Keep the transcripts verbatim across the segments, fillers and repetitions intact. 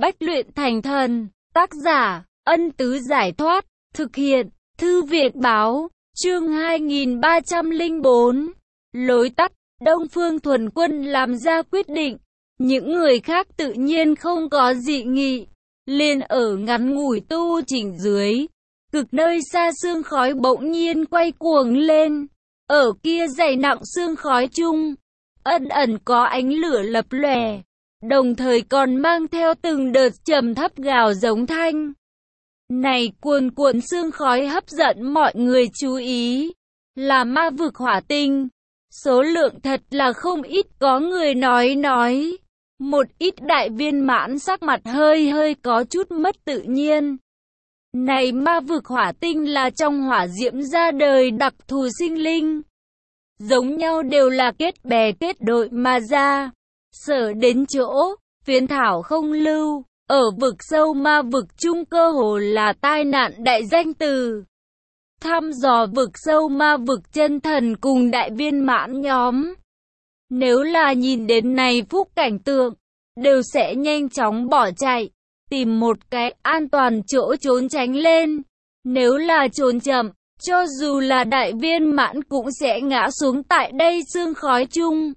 Bách luyện thành thần. Tác giả, Ân Tứ Giải Thoát. Thực hiện, Thư viện Báo. Chương hai nghìn ba trăm lẻ bốn. Lối tắt. Đông Phương Thuần Quân làm ra quyết định. Những người khác tự nhiên không có dị nghị. Liền ở ngắn ngủi tu chỉnh dưới. Cực nơi xa sương khói bỗng nhiên quay cuồng lên. Ở kia dày nặng sương khói chung, ẩn ẩn có ánh lửa lập lòe, đồng thời còn mang theo từng đợt trầm thấp gào giống thanh. Này cuồn cuộn sương khói hấp dẫn mọi người chú ý, là ma vực hỏa tinh. Số lượng thật là không ít, có người nói nói. Một ít đại viên mãn sắc mặt hơi hơi có chút mất tự nhiên. Này ma vực hỏa tinh là trong hỏa diễm ra đời đặc thù sinh linh. Giống nhau đều là kết bè kết đội mà ra. Sở đến chỗ, phiến thảo không lưu. Ở vực sâu ma vực chung cơ hồ là tai nạn đại danh từ. Thăm dò vực sâu ma vực chân thần cùng đại viên mãn nhóm. Nếu là nhìn đến này phúc cảnh tượng, đều sẽ nhanh chóng bỏ chạy. Tìm một cái an toàn chỗ trốn tránh lên. Nếu là trốn chậm, cho dù là đại viên mãn cũng sẽ ngã xuống tại đây sương khói chung.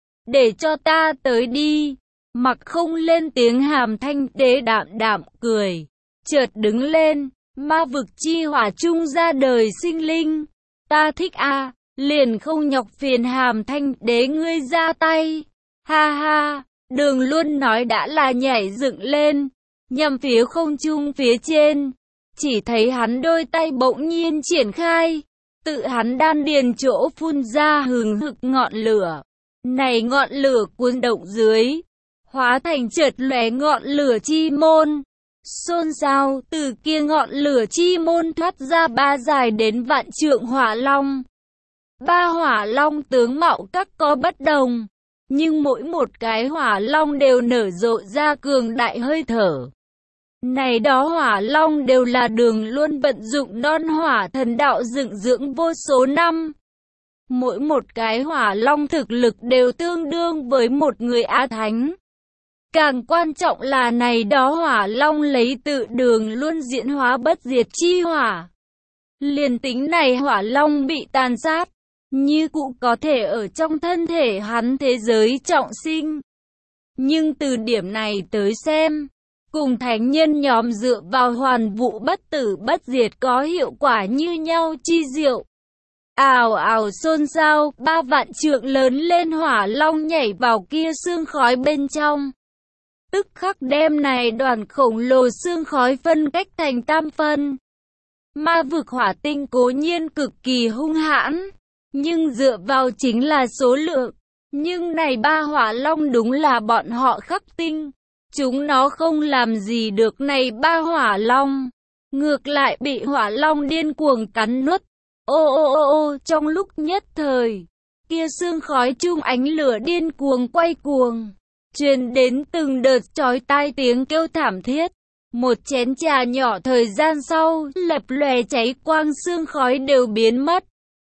Để cho ta tới đi. Mặc không lên tiếng Hàm Thanh Đế đạm đạm cười. Chợt đứng lên. Ma vực chi hỏa chung ra đời sinh linh. Ta thích a à, liền không nhọc phiền Hàm Thanh Đế ngươi ra tay. Ha ha, Đường Luân nói đã là nhảy dựng lên. Nhằm phía không trung phía trên. Chỉ thấy hắn đôi tay bỗng nhiên triển khai. Tự hắn đan điền chỗ phun ra hừng hực ngọn lửa. Này ngọn lửa cuốn động dưới. Hóa thành chợt lóe ngọn lửa chi môn. Xôn xao, từ kia ngọn lửa chi môn thoát ra ba dài đến vạn trượng hỏa long. Ba hỏa long tướng mạo các có bất đồng. Nhưng mỗi một cái hỏa long đều nở rộ ra cường đại hơi thở. Này đó hỏa long đều là Đường Luân vận dụng non hỏa thần đạo dựng dưỡng vô số năm. Mỗi một cái hỏa long thực lực đều tương đương với một người á thánh. Càng quan trọng là này đó hỏa long lấy tự Đường Luân diễn hóa bất diệt chi hỏa. Liền tính này hỏa long bị tàn sát, như cụ có thể ở trong thân thể hắn thế giới trọng sinh. Nhưng từ điểm này tới xem, cùng thánh nhân nhóm dựa vào hoàn vũ bất tử bất diệt có hiệu quả như nhau chi diệu. Ào ào xôn xao, ba vạn trượng lớn lên hỏa long nhảy vào kia sương khói bên trong. Tức khắc đem này đoàn khổng lồ sương khói phân cách thành tam phân. Ma vực hỏa tinh cố nhiên cực kỳ hung hãn, nhưng dựa vào chính là số lượng. Nhưng này ba hỏa long đúng là bọn họ khắc tinh. Chúng nó không làm gì được này ba hỏa long. Ngược lại bị hỏa long điên cuồng cắn nuốt. Ô ô ô ô, trong lúc nhất thời, kia sương khói chung ánh lửa điên cuồng quay cuồng. Truyền đến từng đợt chói tai tiếng kêu thảm thiết. Một chén trà nhỏ thời gian sau, lập lòe cháy quang sương khói đều biến mất.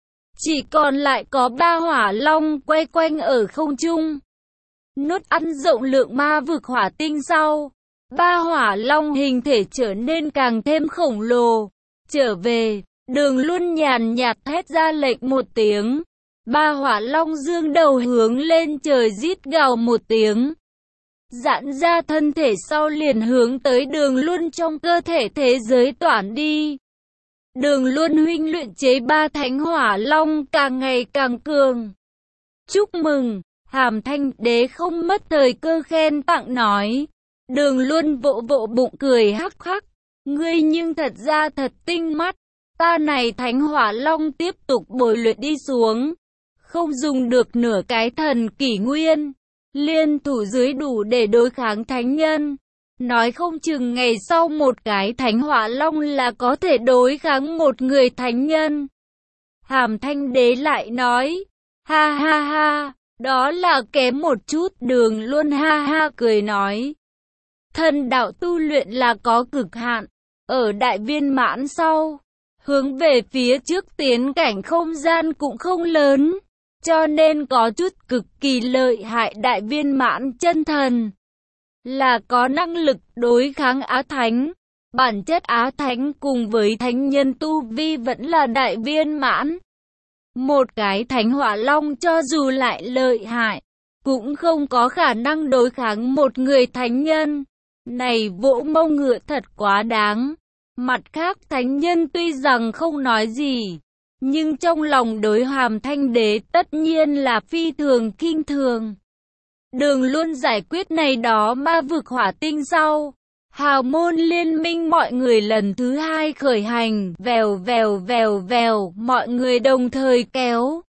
Chỉ còn lại có ba hỏa long quay quanh ở không trung. Nuốt ăn rộng lượng ma vực hỏa tinh sau, ba hỏa long hình thể trở nên càng thêm khổng lồ. Trở về, Đường Luân nhàn nhạt thét ra lệnh một tiếng. Ba hỏa long dương đầu hướng lên trời rít gào một tiếng. Giãn ra thân thể sau liền hướng tới Đường Luân trong cơ thể thế giới toản đi. Đường Luân huynh luyện chế ba thánh hỏa long càng ngày càng cường. Chúc mừng! Hàm Thanh Đế không mất thời cơ khen tặng nói. Đường Luân vỗ vỗ bụng cười hắc hắc. Ngươi nhưng thật ra thật tinh mắt. Ta này thánh hỏa long tiếp tục bồi luyện đi xuống. Không dùng được nửa cái thần kỷ nguyên. Liên thủ dưới đủ để đối kháng thánh nhân. Nói không chừng ngày sau một cái thánh hỏa long là có thể đối kháng một người thánh nhân. Hàm Thanh Đế lại nói. Ha ha ha. Đó là kém một chút. Đường Luân ha ha cười nói. Thần đạo tu luyện là có cực hạn. Ở đại viên mãn sau, hướng về phía trước tiến cảnh không gian cũng không lớn. Cho nên có chút cực kỳ lợi hại đại viên mãn chân thần. là có năng lực đối kháng Á Thánh. Bản chất Á Thánh cùng với thánh nhân tu vi vẫn là đại viên mãn. Một cái thánh hỏa long cho dù lại lợi hại, cũng không có khả năng đối kháng một người thánh nhân. Này vỗ mông ngựa thật quá đáng. Mặt khác thánh nhân tuy rằng không nói gì, nhưng trong lòng đối Hàm Thanh Đế tất nhiên là phi thường kinh thường. Đường luôn giải quyết này đó ma vực hỏa tinh sau. Hào môn liên minh mọi người lần thứ hai khởi hành, vèo vèo vèo vèo, mọi người đồng thời kéo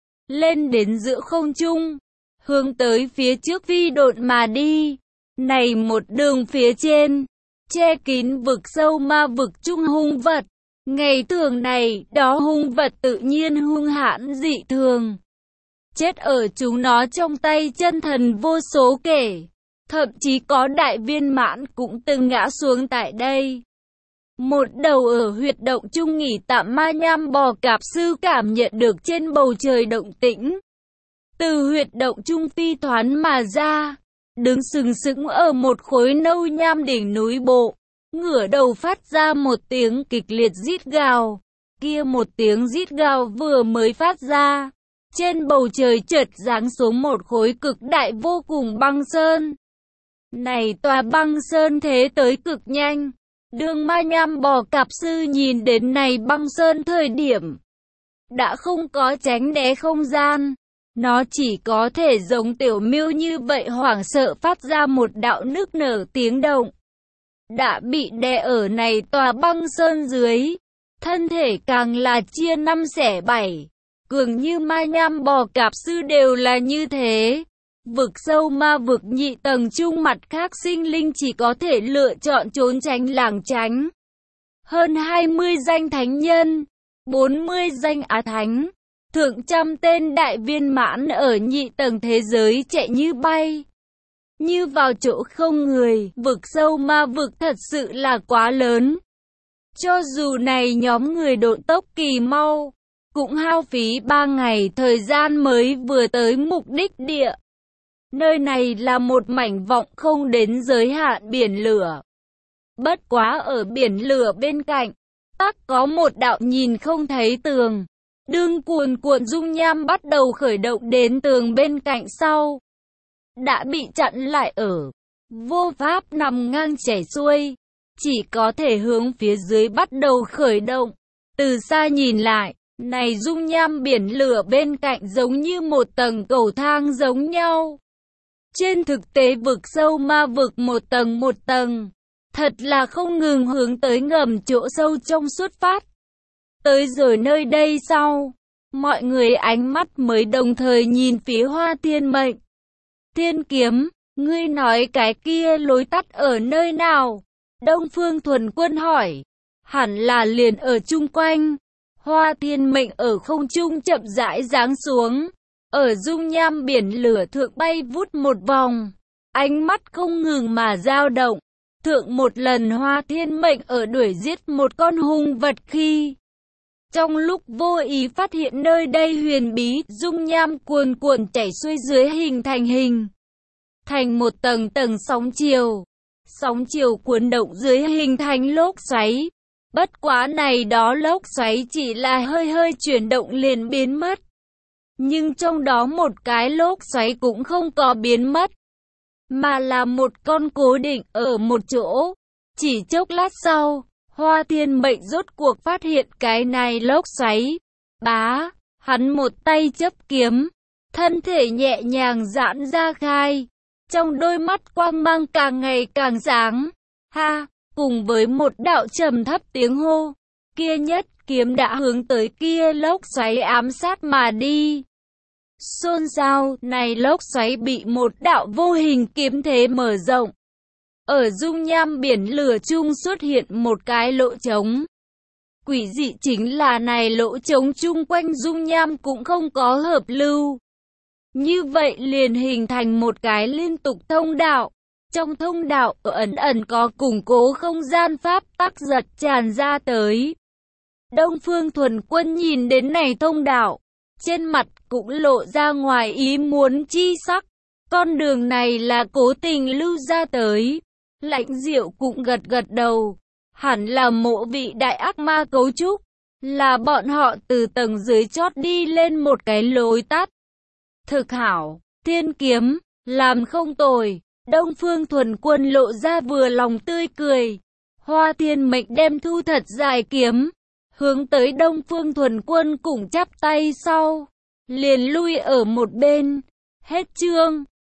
lên đến giữa không trung, hướng tới phía trước phi độn mà đi. Này một đường phía trên, che kín vực sâu ma vực trung hung vật. Ngày thường này, đó hung vật tự nhiên hung hãn dị thường. Chết ở chúng nó trong tay chân thần vô số kể. Thậm chí có đại viên mãn cũng từng ngã xuống tại đây. Một đầu ở huyệt động trung nghỉ tạm ma nham bò cạp sư cảm nhận được trên bầu trời động tĩnh. Từ huyệt động trung phi thoán mà ra, đứng sừng sững ở một khối nâu nham đỉnh núi bộ, ngửa đầu phát ra một tiếng kịch liệt rít gào. Kia một tiếng rít gào vừa mới phát ra, trên bầu trời chợt giáng xuống một khối cực đại vô cùng băng sơn. Này tòa băng sơn thế tới cực nhanh. Đường ma nham bò cạp sư nhìn đến này băng sơn thời điểm, đã không có tránh né không gian. Nó chỉ có thể giống tiểu miêu như vậy hoảng sợ phát ra một đạo nức nở tiếng động. Đã bị đè ở này tòa băng sơn dưới, thân thể càng là chia năm xẻ bảy. Cường như ma nham bò cạp sư đều là như thế. Vực sâu ma vực nhị tầng trung mặt khác sinh linh chỉ có thể lựa chọn trốn tránh lảng tránh. Hơn hai mươi danh thánh nhân, bốn mươi danh á thánh, thượng trăm tên đại viên mãn ở nhị tầng thế giới chạy như bay. Như vào chỗ không người, vực sâu ma vực thật sự là quá lớn. Cho dù này nhóm người độn tốc kỳ mau, cũng hao phí ba ngày thời gian mới vừa tới mục đích địa. Nơi này là một mảnh vọng không đến giới hạn biển lửa. Bất quá ở biển lửa bên cạnh, tắc có một đạo nhìn không thấy tường. Đương cuồn cuộn dung nham bắt đầu khởi động đến tường bên cạnh sau, đã bị chặn lại ở, vô pháp nằm ngang chảy xuôi, chỉ có thể hướng phía dưới bắt đầu khởi động. Từ xa nhìn lại, này dung nham biển lửa bên cạnh giống như một tầng cầu thang giống nhau. Trên thực tế vực sâu ma vực một tầng một tầng, thật là không ngừng hướng tới ngầm chỗ sâu trong xuất phát. Tới rồi nơi đây sau, mọi người ánh mắt mới đồng thời nhìn phía Hoa Thiên Mệnh. Thiên Kiếm, ngươi nói cái kia lối tắt ở nơi nào? Đông Phương Thuần Quân hỏi. Hẳn là liền ở chung quanh. Hoa Thiên Mệnh ở không trung chậm rãi giáng xuống. Ở dung nham biển lửa thượng bay vút một vòng. Ánh mắt không ngừng mà dao động. Thượng một lần Hoa Thiên Mệnh ở đuổi giết một con hung vật khi trong lúc vô ý phát hiện nơi đây huyền bí, dung nham cuồn cuộn chảy xuôi dưới hình thành hình thành một tầng tầng sóng chiều. Sóng chiều cuốn động dưới hình thành lốc xoáy. Bất quá này đó lốc xoáy chỉ là hơi hơi chuyển động liền biến mất. Nhưng trong đó một cái lốc xoáy cũng không có biến mất, mà là một con cố định ở một chỗ. Chỉ chốc lát sau, Hoa Thiên Mệnh rốt cuộc phát hiện cái này lốc xoáy. Bá, hắn một tay chấp kiếm, thân thể nhẹ nhàng giãn ra khai. Trong đôi mắt quang mang càng ngày càng sáng. Ha, cùng với một đạo trầm thấp tiếng hô, kia nhất kiếm đã hướng tới kia lốc xoáy ám sát mà đi. Xôn xao, này lốc xoáy bị một đạo vô hình kiếm thế mở rộng. Ở dung nham biển lửa chung xuất hiện một cái lỗ trống. Quỷ dị chính là này lỗ trống chung quanh dung nham cũng không có hợp lưu. Như vậy liền hình thành một cái liên tục thông đạo. Trong thông đạo ẩn ẩn có củng cố không gian pháp tắc giật tràn ra tới. Đông Phương Thuần Quân nhìn đến này thông đạo, trên mặt cũng lộ ra ngoài ý muốn chi sắc. con đường này là cố tình lưu ra tới. Lãnh Diệu cũng gật gật đầu. Hẳn là mộ vị đại ác ma cấu trúc. Là bọn họ từ tầng dưới chót đi lên một cái lối tắt. Thực hảo, thiên kiếm, làm không tồi. Đông Phương Thuần Quân lộ ra vừa lòng tươi cười. Hoa Thiên Mệnh đem thu thật dài kiếm, hướng tới Đông Phương Thuần Quân cùng chắp tay sau, liền lui ở một bên. Hết chương.